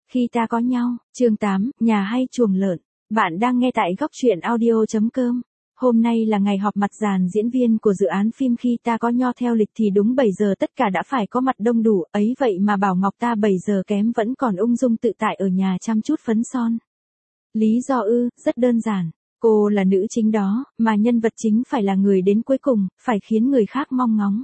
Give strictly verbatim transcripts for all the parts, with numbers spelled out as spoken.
Khi ta có nhau, chương tám, nhà hay chuồng lợn. Bạn đang nghe tại góc truyện audio.com. Hôm nay là ngày họp mặt dàn diễn viên của dự án phim Khi ta có nho, theo lịch thì đúng bảy giờ tất cả đã phải có mặt đông đủ, ấy vậy mà Bảo Ngọc ta bảy giờ kém vẫn còn ung dung tự tại ở nhà chăm chút phấn son. Lý do ư, rất đơn giản. Cô là nữ chính đó, mà nhân vật chính phải là người đến cuối cùng, phải khiến người khác mong ngóng.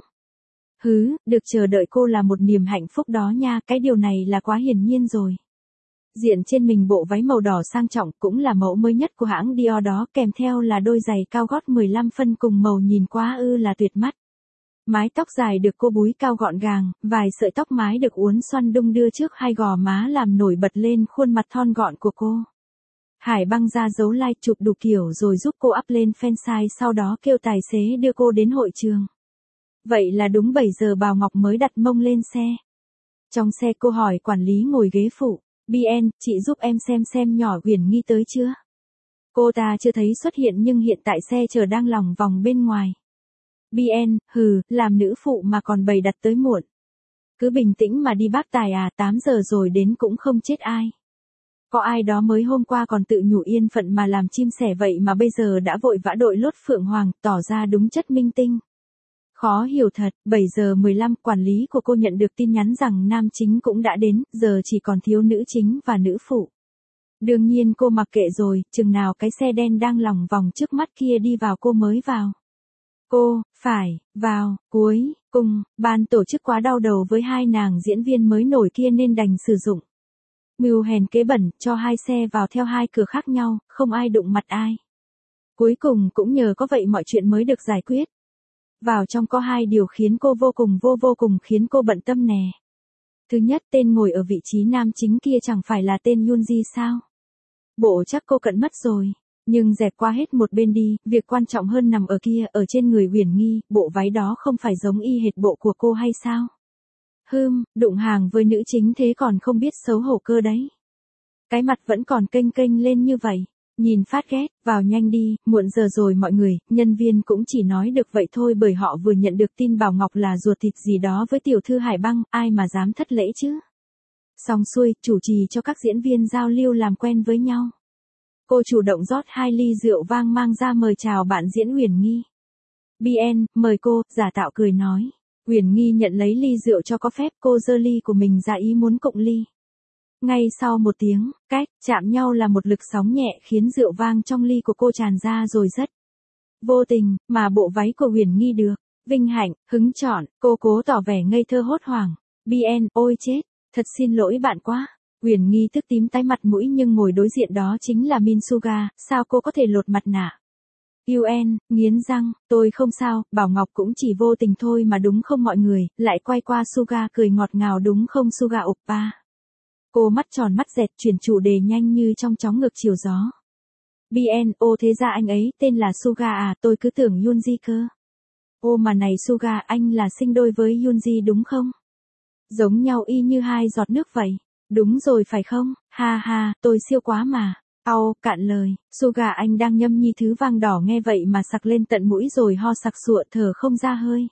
Hứ, được chờ đợi cô là một niềm hạnh phúc đó nha, cái điều này là quá hiển nhiên rồi. Diện trên mình bộ váy màu đỏ sang trọng cũng là mẫu mới nhất của hãng Dior đó, kèm theo là đôi giày cao gót mười lăm phân cùng màu nhìn quá ư là tuyệt mắt. Mái tóc dài được cô búi cao gọn gàng, vài sợi tóc mái được uốn xoăn đung đưa trước hai gò má làm nổi bật lên khuôn mặt thon gọn của cô. Hải băng ra dấu like chụp đủ kiểu rồi giúp cô up lên fansite, sau đó kêu tài xế đưa cô đến hội trường. Vậy là đúng bảy giờ Bảo Ngọc mới đặt mông lên xe. Trong xe cô hỏi quản lý ngồi ghế phụ, bê en, chị giúp em xem xem nhỏ Uyển Nghi tới chưa? Cô ta chưa thấy xuất hiện nhưng hiện tại xe chờ đang lòng vòng bên ngoài. bê en, hừ, làm nữ phụ mà còn bày đặt tới muộn. Cứ bình tĩnh mà đi bác tài à, tám giờ rồi đến cũng không chết ai. Có ai đó mới hôm qua còn tự nhủ yên phận mà làm chim sẻ vậy mà bây giờ đã vội vã đội lốt phượng hoàng, tỏ ra đúng chất minh tinh. Khó hiểu thật, bảy giờ mười lăm quản lý của cô nhận được tin nhắn rằng nam chính cũng đã đến, giờ chỉ còn thiếu nữ chính và nữ phụ. Đương nhiên cô mặc kệ rồi, chừng nào cái xe đen đang lòng vòng trước mắt kia đi vào cô mới vào. Cô, phải, vào, cuối, cùng, ban tổ chức quá đau đầu với hai nàng diễn viên mới nổi kia nên đành sử dụng mưu hèn kế bẩn, cho hai xe vào theo hai cửa khác nhau, không ai đụng mặt ai. Cuối cùng cũng nhờ có vậy mọi chuyện mới được giải quyết. Vào trong có hai điều khiến cô vô cùng vô vô cùng khiến cô bận tâm nè. Thứ nhất, tên ngồi ở vị trí nam chính kia chẳng phải là tên Yoonji sao? Bộ chắc cô cận mất rồi. Nhưng dẹp qua hết một bên đi, việc quan trọng hơn nằm ở kia, ở trên người Uyển Nghi, bộ váy đó không phải giống y hệt bộ của cô hay sao? Hưm, đụng hàng với nữ chính thế còn không biết xấu hổ cơ đấy. Cái mặt vẫn còn kênh kênh lên như vậy. Nhìn phát ghét, vào nhanh đi, muộn giờ rồi mọi người, nhân viên cũng chỉ nói được vậy thôi bởi họ vừa nhận được tin Bảo Ngọc là ruột thịt gì đó với tiểu thư Hải Băng, ai mà dám thất lễ chứ. Xong xuôi, chủ trì cho các diễn viên giao lưu làm quen với nhau. Cô chủ động rót hai ly rượu vang mang ra mời chào bạn diễn Uyển Nghi. bê en, mời cô, giả tạo cười nói. Uyển Nghi nhận lấy ly rượu cho có phép, cô giơ ly của mình ra ý muốn cụng ly. Ngay sau một tiếng, cách, chạm nhau là một lực sóng nhẹ khiến rượu vang trong ly của cô tràn ra rồi rất vô tình, mà bộ váy của Uyển Nghi được vinh hạnh, hứng chọn, cô cố tỏ vẻ ngây thơ hốt hoảng. bê en, ôi chết, thật xin lỗi bạn quá. Uyển Nghi tức tím tái mặt mũi nhưng ngồi đối diện đó chính là Min Suga, sao cô có thể lột mặt nạ? u en, nghiến răng, tôi không sao, Bảo Ngọc cũng chỉ vô tình thôi mà đúng không mọi người, lại quay qua Suga cười ngọt ngào đúng không Suga oppa. Cô mắt tròn mắt dẹt chuyển chủ đề nhanh như trong chóng ngược chiều gió. bê en, ô thế ra anh ấy tên là Suga à, tôi cứ tưởng Yoonji cơ. Ô mà này Suga, anh là sinh đôi với Yoonji đúng không? Giống nhau y như hai giọt nước vậy. Đúng rồi phải không? Ha ha, tôi siêu quá mà. Au, cạn lời, Suga anh đang nhâm nhi thứ vang đỏ nghe vậy mà sặc lên tận mũi rồi ho sặc sụa thở không ra hơi.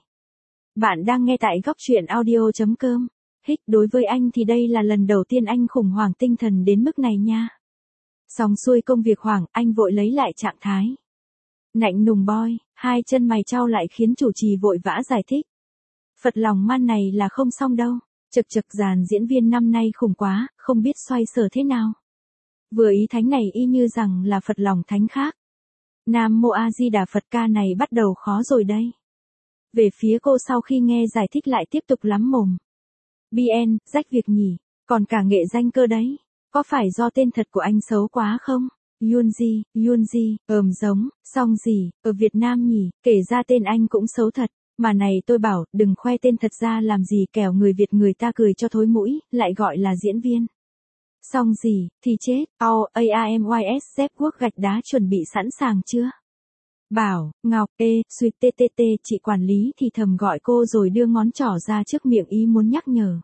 Bạn đang nghe tại góc truyện audio.com. Hích, đối với anh thì đây là lần đầu tiên anh khủng hoảng tinh thần đến mức này nha. Xong xuôi công việc hoảng, anh vội lấy lại trạng thái. Nạnh nùng boy, hai chân mày trao lại khiến chủ trì vội vã giải thích. Phật lòng man này là không xong đâu. Chực chực dàn diễn viên năm nay khủng quá, không biết xoay sở thế nào. Vừa ý thánh này y như rằng là Phật lòng thánh khác. Nam Mô A Di Đà Phật ca này bắt đầu khó rồi đây. Về phía cô sau khi nghe giải thích lại tiếp tục lắm mồm. bê en, rách việc nhỉ, còn cả nghệ danh cơ đấy. Có phải do tên thật của anh xấu quá không? Yoonji, Yoonji, ờm giống, song gì, ở Việt Nam nhỉ, kể ra tên anh cũng xấu thật. Mà này tôi bảo, đừng khoe tên thật ra làm gì kẻo người Việt người ta cười cho thối mũi, lại gọi là diễn viên. Xong gì, thì chết, au, AIMYS Z quốc gạch đá chuẩn bị sẵn sàng chưa? Bảo, Ngọc, ê, suýt tê tê tê, chị quản lý thì thầm gọi cô rồi đưa ngón trỏ ra trước miệng ý muốn nhắc nhở.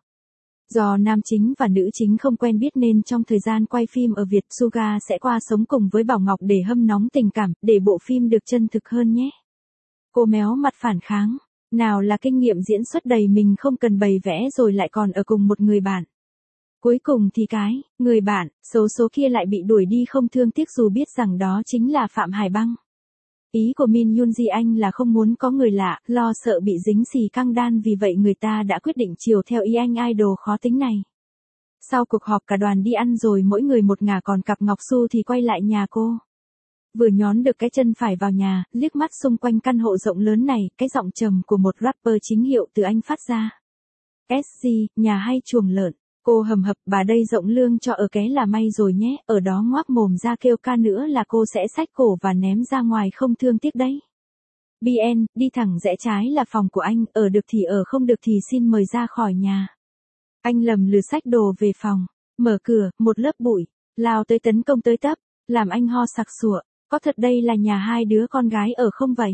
Do nam chính và nữ chính không quen biết nên trong thời gian quay phim ở Việt, Suga sẽ qua sống cùng với Bảo Ngọc để hâm nóng tình cảm, để bộ phim được chân thực hơn nhé. Cô méo mặt phản kháng. Nào là kinh nghiệm diễn xuất đầy mình không cần bày vẽ rồi lại còn ở cùng một người bạn. Cuối cùng thì cái, người bạn, xấu số kia lại bị đuổi đi không thương tiếc dù biết rằng đó chính là Phạm Hải Băng. Ý của Min Yoon Ji anh là không muốn có người lạ, lo sợ bị dính xì căng đan vì vậy người ta đã quyết định chiều theo ý anh idol khó tính này. Sau cuộc họp cả đoàn đi ăn rồi mỗi người một ngả còn cặp Ngọc Su thì quay lại nhà cô. Vừa nhón được cái chân phải vào nhà, liếc mắt xung quanh căn hộ rộng lớn này, cái giọng trầm của một rapper chính hiệu từ anh phát ra. ét giê, nhà hay chuồng lợn? Cô hầm hập, bà đây rộng lương cho ở ké là may rồi nhé, ở đó ngoác mồm ra kêu ca nữa là cô sẽ xách cổ và ném ra ngoài không thương tiếc đấy. bê en, đi thẳng rẽ trái là phòng của anh, ở được thì ở không được thì xin mời ra khỏi nhà. Anh lầm lừ xách đồ về phòng, mở cửa, một lớp bụi, lao tới tấn công tới tấp, làm anh ho sặc sụa, có thật đây là nhà hai đứa con gái ở không vậy?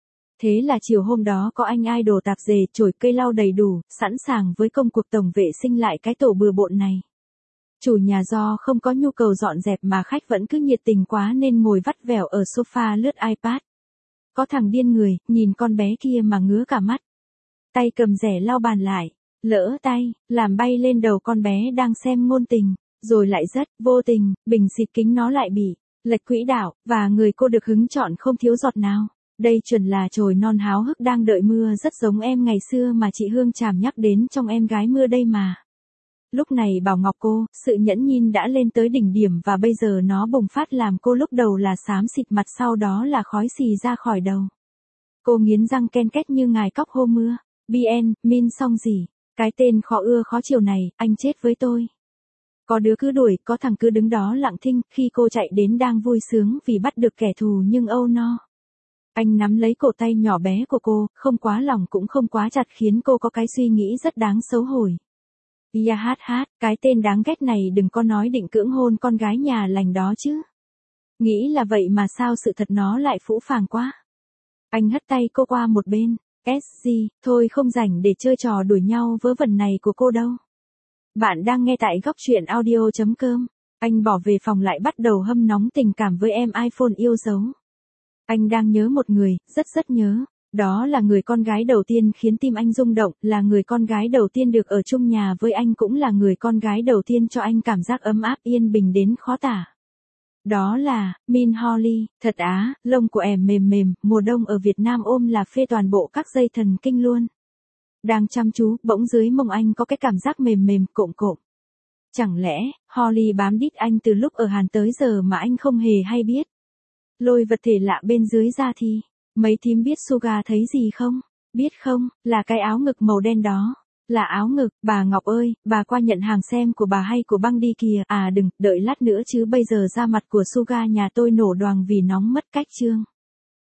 Thế là chiều hôm đó có anh idol tạp dề, chổi cây lau đầy đủ, sẵn sàng với công cuộc tổng vệ sinh lại cái tổ bừa bộn này. Chủ nhà do không có nhu cầu dọn dẹp mà khách vẫn cứ nhiệt tình quá nên ngồi vắt vẻo ở sofa lướt iPad. Có thằng điên người, nhìn con bé kia mà ngứa cả mắt. Tay cầm rẻ lau bàn lại, lỡ tay, làm bay lên đầu con bé đang xem ngôn tình, rồi lại rất vô tình, bình xịt kính nó lại bị lệch quỹ đạo, và người cô được hứng chọn không thiếu giọt nào. Đây chuẩn là chồi non háo hức đang đợi mưa, rất giống em ngày xưa mà chị Hương Tràm nhắc đến trong Em Gái Mưa đây mà. Lúc này Bảo Ngọc cô, sự nhẫn nhịn đã lên tới đỉnh điểm và bây giờ nó bùng phát làm cô lúc đầu là xám xịt mặt sau đó là khói xì ra khỏi đầu. Cô nghiến răng ken két như ngài cóc hôm mưa. bê en, Min xong gì? Cái tên khó ưa khó chiều này, anh chết với tôi. Có đứa cứ đuổi, có thằng cứ đứng đó lặng thinh, khi cô chạy đến đang vui sướng vì bắt được kẻ thù nhưng âu no. Anh nắm lấy cổ tay nhỏ bé của cô, không quá lỏng cũng không quá chặt khiến cô có cái suy nghĩ rất đáng xấu hổ. Ya hát hát, cái tên đáng ghét này đừng có nói định cưỡng hôn con gái nhà lành đó chứ. Nghĩ là vậy mà sao sự thật nó lại phũ phàng quá. Anh hất tay cô qua một bên. ét giê, thôi không rảnh để chơi trò đuổi nhau vớ vẩn này của cô đâu. Bạn đang nghe tại góc truyện audio chấm com. Anh bỏ về phòng lại bắt đầu hâm nóng tình cảm với em iPhone yêu dấu. Anh đang nhớ một người, rất rất nhớ. Đó là người con gái đầu tiên khiến tim anh rung động, là người con gái đầu tiên được ở chung nhà với anh, cũng là người con gái đầu tiên cho anh cảm giác ấm áp yên bình đến khó tả. Đó là Min Holly, thật á, lông của ẻm mềm mềm, mùa đông ở Việt Nam ôm là phê toàn bộ các dây thần kinh luôn. Đang chăm chú, bỗng dưới mông anh có cái cảm giác mềm mềm, cộm cộm. Chẳng lẽ, Holly bám đít anh từ lúc ở Hàn tới giờ mà anh không hề hay biết. Lôi vật thể lạ bên dưới ra thì, mấy thím biết Suga thấy gì không? Biết không, là cái áo ngực màu đen đó. Là áo ngực, bà Ngọc ơi, bà qua nhận hàng xem của bà hay của Băng đi kìa. À đừng, đợi lát nữa chứ bây giờ da mặt của Suga nhà tôi nổ đoàng vì nóng mất cách chương.